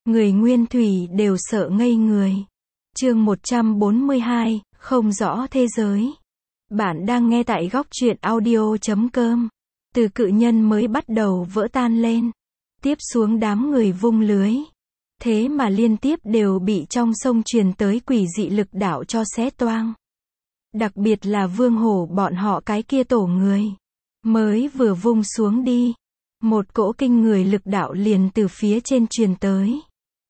Người Nguyên Thủy đều sợ ngây người. Chương 142, không rõ thế giới. Bạn đang nghe tại góc truyện audio.com. Từ cự nhân mới bắt đầu vỡ tan lên. Tiếp xuống đám người vung lưới. Thế mà liên tiếp đều bị trong sông truyền tới quỷ dị lực đạo cho xé toang. Đặc biệt là Vương Hổ bọn họ cái kia tổ người. Mới vừa vung xuống đi. Một cỗ kinh người lực đạo liền từ phía trên truyền tới.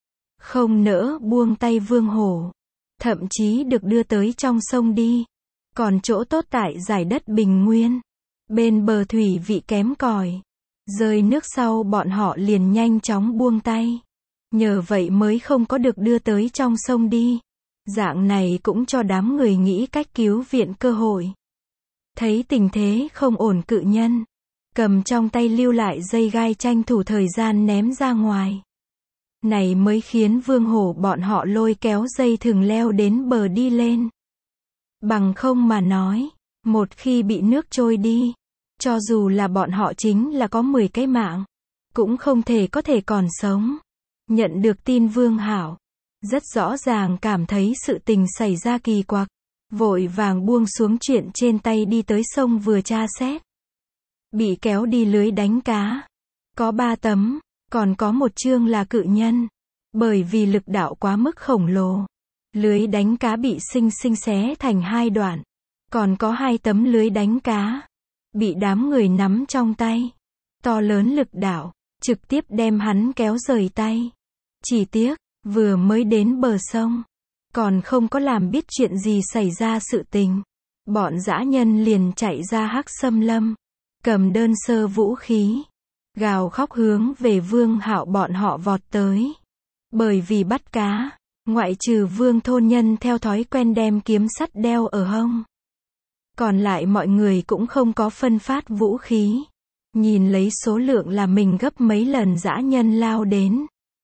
Không nỡ buông tay Vương Hổ. Thậm chí được đưa tới trong sông đi. Còn chỗ tốt tại giải đất bình nguyên. Bên bờ thủy vị kém cỏi. Rơi nước sau bọn họ liền nhanh chóng buông tay. Nhờ vậy mới không có được đưa tới trong sông đi. Dạng này cũng cho đám người nghĩ cách cứu viện cơ hội. Thấy tình thế không ổn cự nhân. Cầm trong tay lưu lại dây gai tranh thủ thời gian ném ra ngoài. Này mới khiến Vương Hổ bọn họ lôi kéo dây thừng leo đến bờ đi lên. Bằng không mà nói, một khi bị nước trôi đi, cho dù là bọn họ chính là có 10 cái mạng, cũng không thể có thể còn sống. Nhận được tin Vương Hạo, rất rõ ràng cảm thấy sự tình xảy ra kỳ quặc, vội vàng buông xuống chuyện trên tay đi tới sông vừa tra xét. Bị kéo đi lưới đánh cá, có 3 tấm, còn có một chương là cự nhân, bởi vì lực đạo quá mức khổng lồ. Lưới đánh cá bị xinh xé thành 2 đoạn, còn có 2 tấm lưới đánh cá, bị đám người nắm trong tay. To lớn lực đạo, trực tiếp đem hắn kéo rời tay. Chỉ tiếc, vừa mới đến bờ sông, còn không có làm biết chuyện gì xảy ra sự tình. Bọn dã nhân liền chạy ra Hắc Xâm Lâm, cầm đơn sơ vũ khí, gào khóc hướng về Vương Hạo bọn họ vọt tới. Bởi vì bắt cá, ngoại trừ Vương thôn nhân theo thói quen đem kiếm sắt đeo ở hông. Còn lại mọi người cũng không có phân phát vũ khí. Nhìn lấy số lượng là mình gấp mấy lần dã nhân lao đến.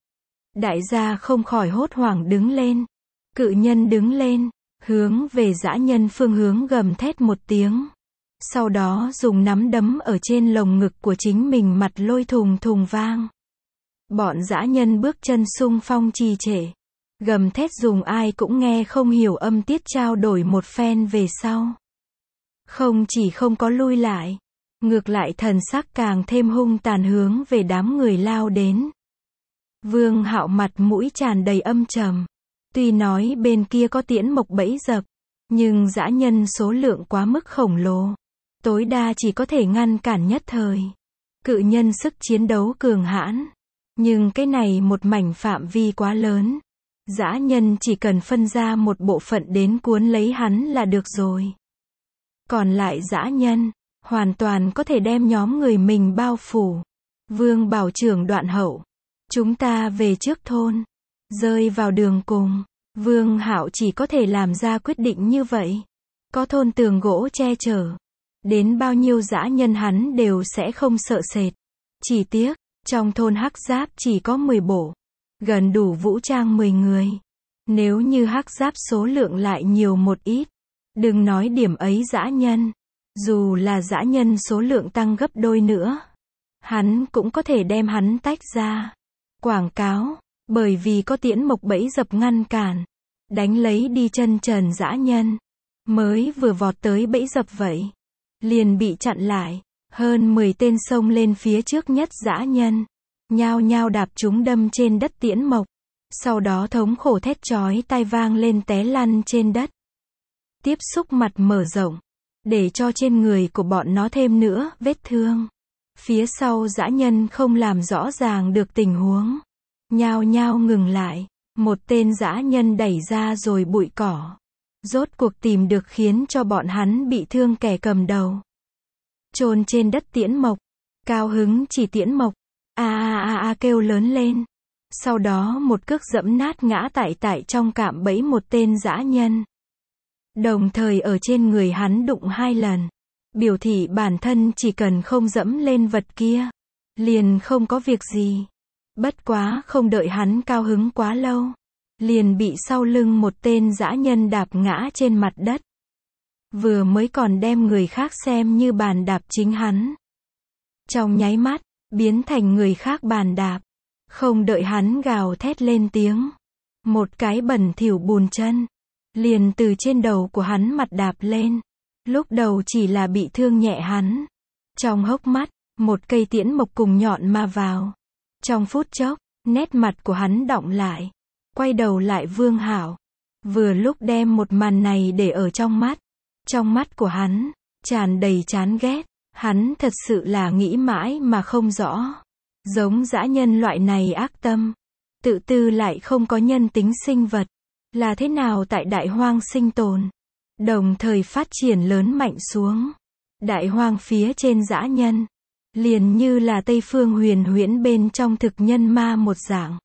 Đại gia không khỏi hốt hoảng đứng lên. Cự nhân đứng lên, hướng về dã nhân phương hướng gầm thét một tiếng. Sau đó dùng nắm đấm ở trên lồng ngực của chính mình mặt lôi thùng thùng vang. Bọn dã nhân bước chân xung phong trì trệ. Gầm thét dùng ai cũng nghe không hiểu âm tiết trao đổi một phen về sau. Không chỉ không có lui lại, ngược lại thần sắc càng thêm hung tàn hướng về đám người lao đến. Vương Hạo mặt mũi tràn đầy âm trầm. Tuy nói bên kia có tiễn mộc bẫy dập, nhưng dã nhân số lượng quá mức khổng lồ. Tối đa chỉ có thể ngăn cản nhất thời. Cự nhân sức chiến đấu cường hãn. Nhưng cái này một mảnh phạm vi quá lớn. Dã nhân chỉ cần phân ra một bộ phận đến cuốn lấy hắn là được rồi. Còn lại dã nhân, hoàn toàn có thể đem nhóm người mình bao phủ. Vương bảo trưởng đoạn hậu. Chúng ta về trước thôn. Rơi vào đường cùng. Vương Hạo chỉ có thể làm ra quyết định như vậy. Có thôn tường gỗ che chở. Đến bao nhiêu dã nhân hắn đều sẽ không sợ sệt. Chỉ tiếc, trong thôn Hắc Giáp chỉ có 10 bộ. Gần đủ vũ trang 10 người. Nếu như Hắc Giáp số lượng lại nhiều một ít. Đừng nói điểm ấy dã nhân. Dù là dã nhân số lượng tăng gấp đôi nữa. Hắn cũng có thể đem hắn tách ra. Quảng cáo. Bởi vì có tiễn mộc bẫy dập ngăn cản. Đánh lấy đi chân trần dã nhân. Mới vừa vọt tới bẫy dập vậy. Liền bị chặn lại. Hơn 10 tên xông lên phía trước nhất dã nhân. Nhao nhao đạp chúng đâm trên đất tiễn mộc. Sau đó thống khổ thét chói tai vang lên té lăn trên đất. Tiếp xúc mặt mở rộng. Để cho trên người của bọn nó thêm nữa vết thương. Phía sau dã nhân không làm rõ ràng được tình huống. Nhao nhao ngừng lại. Một tên dã nhân đẩy ra rồi bụi cỏ. Rốt cuộc tìm được khiến cho bọn hắn bị thương kẻ cầm đầu. Chôn trên đất tiễn mộc. Cao hứng chỉ tiễn mộc. Kêu lớn lên. Sau đó một cước dẫm nát ngã tại trong cạm bẫy một tên dã nhân. Đồng thời ở trên người hắn đụng 2 lần. Biểu thị bản thân chỉ cần không dẫm lên vật kia. Liền không có việc gì. Bất quá không đợi hắn cao hứng quá lâu. Liền bị sau lưng một tên dã nhân đạp ngã trên mặt đất. Vừa mới còn đem người khác xem như bàn đạp chính hắn. Trong nháy mắt, biến thành người khác bàn đạp. Không đợi hắn gào thét lên tiếng, một cái bẩn thỉu bùn chân liền từ trên đầu của hắn mặt đạp lên. Lúc đầu chỉ là bị thương nhẹ hắn. Trong hốc mắt, một cây tiễn mộc cùng nhọn ma vào. Trong phút chốc, nét mặt của hắn đọng lại. Quay đầu lại Vương Hạo. Vừa lúc đem một màn này để ở trong mắt. Trong mắt của hắn, tràn đầy chán ghét. Hắn thật sự là nghĩ mãi mà không rõ. Giống dã nhân loại này ác tâm. Tự tư lại không có nhân tính sinh vật. Là thế nào tại đại hoang sinh tồn. Đồng thời phát triển lớn mạnh xuống. Đại hoang phía trên dã nhân. Liền như là Tây Phương Huyền Huyễn bên trong thực nhân ma một dạng.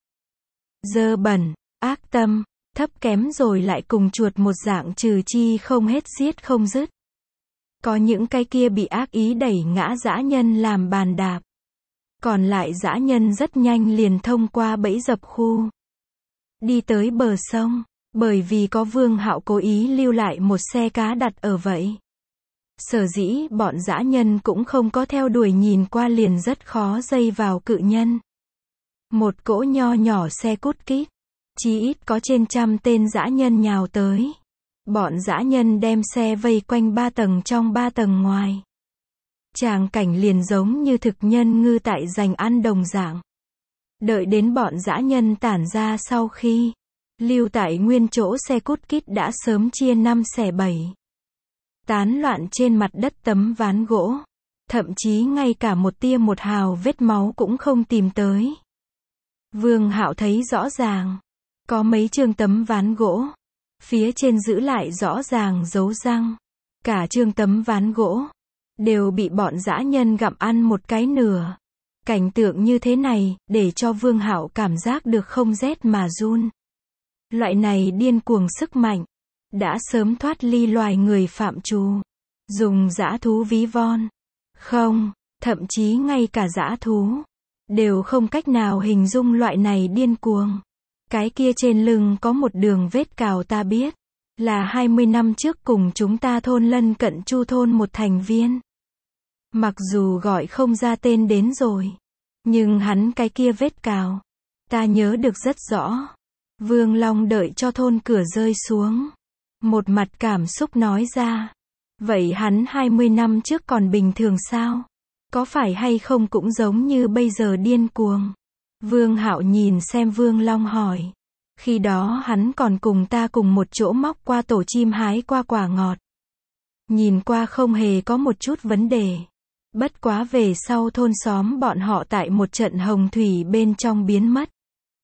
Dơ bẩn, ác tâm, thấp kém rồi lại cùng chuột một dạng trừ chi không hết giết không dứt. Có những cái kia bị ác ý đẩy ngã dã nhân làm bàn đạp. Còn lại dã nhân rất nhanh liền thông qua bẫy dập khu. Đi tới bờ sông, bởi vì có Vương Hạo cố ý lưu lại một xe cá đặt ở vậy. Sở dĩ bọn dã nhân cũng không có theo đuổi, nhìn qua liền rất khó dây vào cự nhân. Một cỗ nho nhỏ xe cút kít, chí ít có trên 100 tên dã nhân nhào tới. Bọn dã nhân đem xe vây quanh 3 tầng trong 3 tầng ngoài. Tràng cảnh liền giống như thực nhân ngư tại giành ăn đồng dạng. Đợi đến bọn dã nhân tản ra sau khi lưu tại nguyên chỗ, xe cút kít đã sớm chia 5 xẻ 7. Tán loạn trên mặt đất tấm ván gỗ. Thậm chí ngay cả một tia một hào vết máu cũng không tìm tới. Vương Hạo thấy rõ ràng. Có mấy chương tấm ván gỗ. Phía trên giữ lại rõ ràng dấu răng. Cả chương tấm ván gỗ đều bị bọn dã nhân gặm ăn một cái nửa. Cảnh tượng như thế này, để cho Vương Hạo cảm giác được không rét mà run. Loại này điên cuồng sức mạnh, đã sớm thoát ly loài người phạm trù. Dùng dã thú ví von. Không, thậm chí ngay cả dã thú đều không cách nào hình dung loại này điên cuồng. Cái kia trên lưng có một đường vết cào ta biết. Là 20 năm trước cùng chúng ta thôn lân cận Chu thôn một thành viên. Mặc dù gọi không ra tên đến rồi. Nhưng hắn cái kia vết cào. Ta nhớ được rất rõ. Vương Long đợi cho thôn cửa rơi xuống. Một mặt cảm xúc nói ra. Vậy hắn 20 năm trước còn bình thường sao? Có phải hay không cũng giống như bây giờ điên cuồng? Vương Hạo nhìn xem Vương Long hỏi. Khi đó hắn còn cùng ta cùng một chỗ móc qua tổ chim hái qua quả ngọt. Nhìn qua không hề có một chút vấn đề. Bất quá về sau thôn xóm bọn họ tại một trận hồng thủy bên trong biến mất.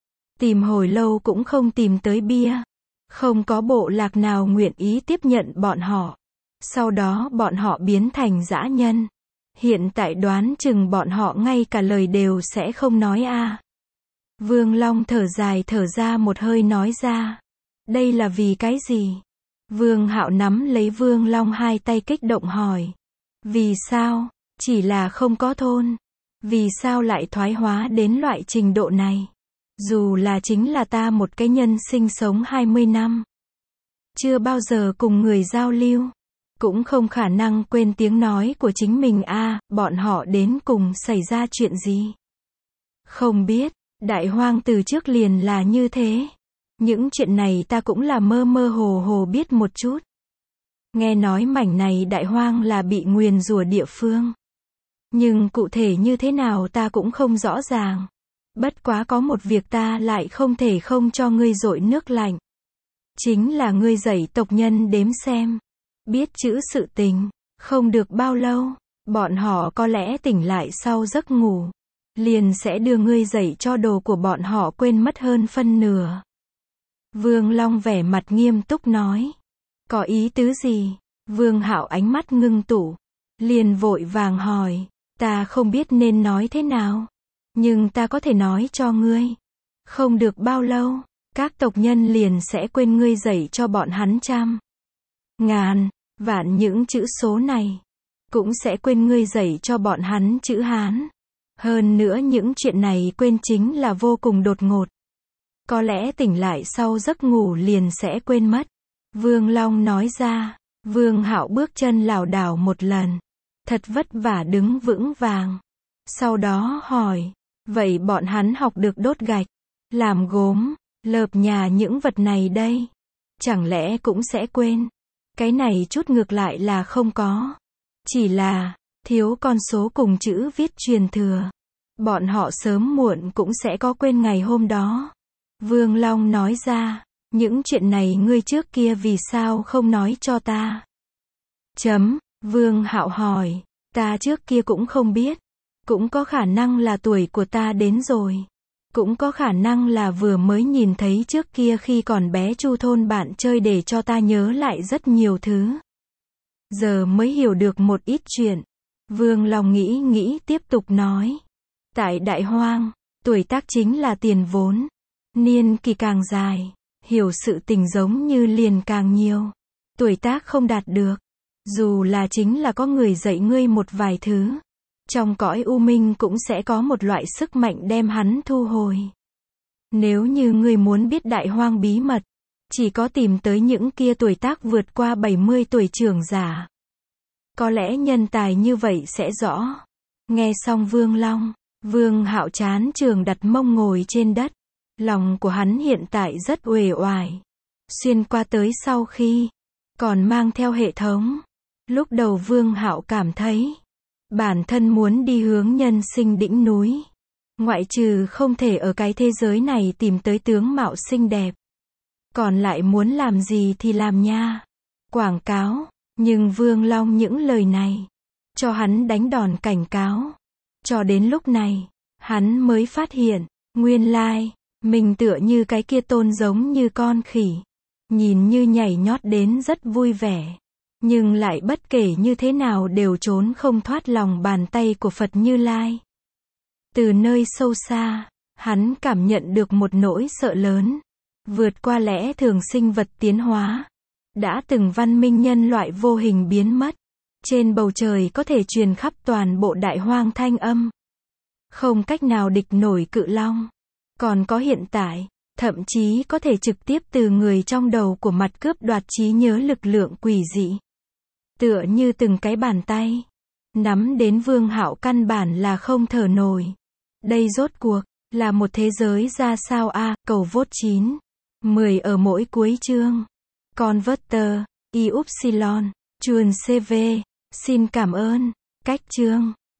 Tìm hồi lâu cũng không tìm tới bia. Không có bộ lạc nào nguyện ý tiếp nhận bọn họ. Sau đó bọn họ biến thành dã nhân. Hiện tại đoán chừng bọn họ ngay cả lời đều sẽ không nói a. Vương Long thở dài thở ra một hơi nói ra. Đây là vì cái gì? Vương Hạo nắm lấy Vương Long hai tay kích động hỏi. Vì sao? Chỉ là không có thôn. Vì sao lại thoái hóa đến loại trình độ này? Dù là chính là ta một cái nhân sinh sống 20 năm. Chưa bao giờ cùng người giao lưu. Cũng không khả năng quên tiếng nói của chính mình a. Bọn họ đến cùng xảy ra chuyện gì? Không biết. Đại hoang từ trước liền là như thế. Những chuyện này ta cũng là mơ mơ hồ hồ biết một chút. Nghe nói mảnh này đại hoang là bị nguyền rủa địa phương. Nhưng cụ thể như thế nào ta cũng không rõ ràng. Bất quá có một việc ta lại không thể không cho ngươi dội nước lạnh. Chính là ngươi dạy tộc nhân đếm xem. Biết chữ sự tình. Không được bao lâu, bọn họ có lẽ tỉnh lại sau giấc ngủ. Liền sẽ đưa ngươi dạy cho đồ của bọn họ quên mất hơn phân nửa. Vương Long vẻ mặt nghiêm túc nói. Có ý tứ gì? Vương Hạo ánh mắt ngưng tụ. Liền vội vàng hỏi. Ta không biết nên nói thế nào. Nhưng ta có thể nói cho ngươi. Không được bao lâu, các tộc nhân liền sẽ quên ngươi dạy cho bọn hắn trăm, ngàn, vạn những chữ số này. Cũng sẽ quên ngươi dạy cho bọn hắn chữ Hán. Hơn nữa những chuyện này quên chính là vô cùng đột ngột. Có lẽ tỉnh lại sau giấc ngủ liền sẽ quên mất. Vương Long nói ra. Vương Hạo bước chân lảo đảo một lần. Thật vất vả đứng vững vàng. Sau đó hỏi. Vậy bọn hắn học được đốt gạch, làm gốm, lợp nhà những vật này đây. Chẳng lẽ cũng sẽ quên? Cái này chút ngược lại là không có. Chỉ là, thiếu con số cùng chữ viết truyền thừa. Bọn họ sớm muộn cũng sẽ có quên ngày hôm đó. Vương Long nói ra, những chuyện này ngươi trước kia vì sao không nói cho ta? Vương Hạo hỏi, ta trước kia cũng không biết. Cũng có khả năng là tuổi của ta đến rồi. Cũng có khả năng là vừa mới nhìn thấy trước kia khi còn bé Chu thôn bạn chơi để cho ta nhớ lại rất nhiều thứ. Giờ mới hiểu được một ít chuyện. Vương Long nghĩ nghĩ tiếp tục nói. Tại Đại Hoang, tuổi tác chính là tiền vốn. Niên kỳ càng dài, hiểu sự tình giống như liền càng nhiều. Tuổi tác không đạt được. Dù là chính là có người dạy ngươi một vài thứ. Trong cõi u minh cũng sẽ có một loại sức mạnh đem hắn thu hồi. Nếu như ngươi muốn biết Đại Hoang bí mật, chỉ có tìm tới những kia tuổi tác vượt qua 70 tuổi trưởng giả. Có lẽ nhân tài như vậy sẽ rõ. Nghe xong Vương Long, Vương Hạo chán trường đặt mông ngồi trên đất. Lòng của hắn hiện tại rất uể oải. Xuyên qua tới sau khi, còn mang theo hệ thống. Lúc đầu Vương Hạo cảm thấy, bản thân muốn đi hướng nhân sinh đỉnh núi. Ngoại trừ không thể ở cái thế giới này tìm tới tướng mạo xinh đẹp. Còn lại muốn làm gì thì làm nha. Quảng cáo. Nhưng Vương Long những lời này, cho hắn đánh đòn cảnh cáo. Cho đến lúc này, hắn mới phát hiện, nguyên lai, mình tựa như cái kia tôn giống như con khỉ. Nhìn như nhảy nhót đến rất vui vẻ. Nhưng lại bất kể như thế nào đều trốn không thoát lòng bàn tay của Phật Như Lai. Từ nơi sâu xa, hắn cảm nhận được một nỗi sợ lớn. Vượt qua lẽ thường sinh vật tiến hóa. Đã từng văn minh nhân loại vô hình biến mất. Trên bầu trời có thể truyền khắp toàn bộ Đại Hoang thanh âm. Không cách nào địch nổi cự long. Còn có hiện tại, thậm chí có thể trực tiếp từ người trong đầu của mặt cướp đoạt trí nhớ lực lượng quỷ dị. Tựa như từng cái bàn tay. Nắm đến Vương Hạo căn bản là không thở nổi. Đây rốt cuộc, là một thế giới ra sao a? Cầu vote 9. 10 ở mỗi cuối chương. Converter, Y Upsilon, Chuồn CV, xin cảm ơn, cách chương.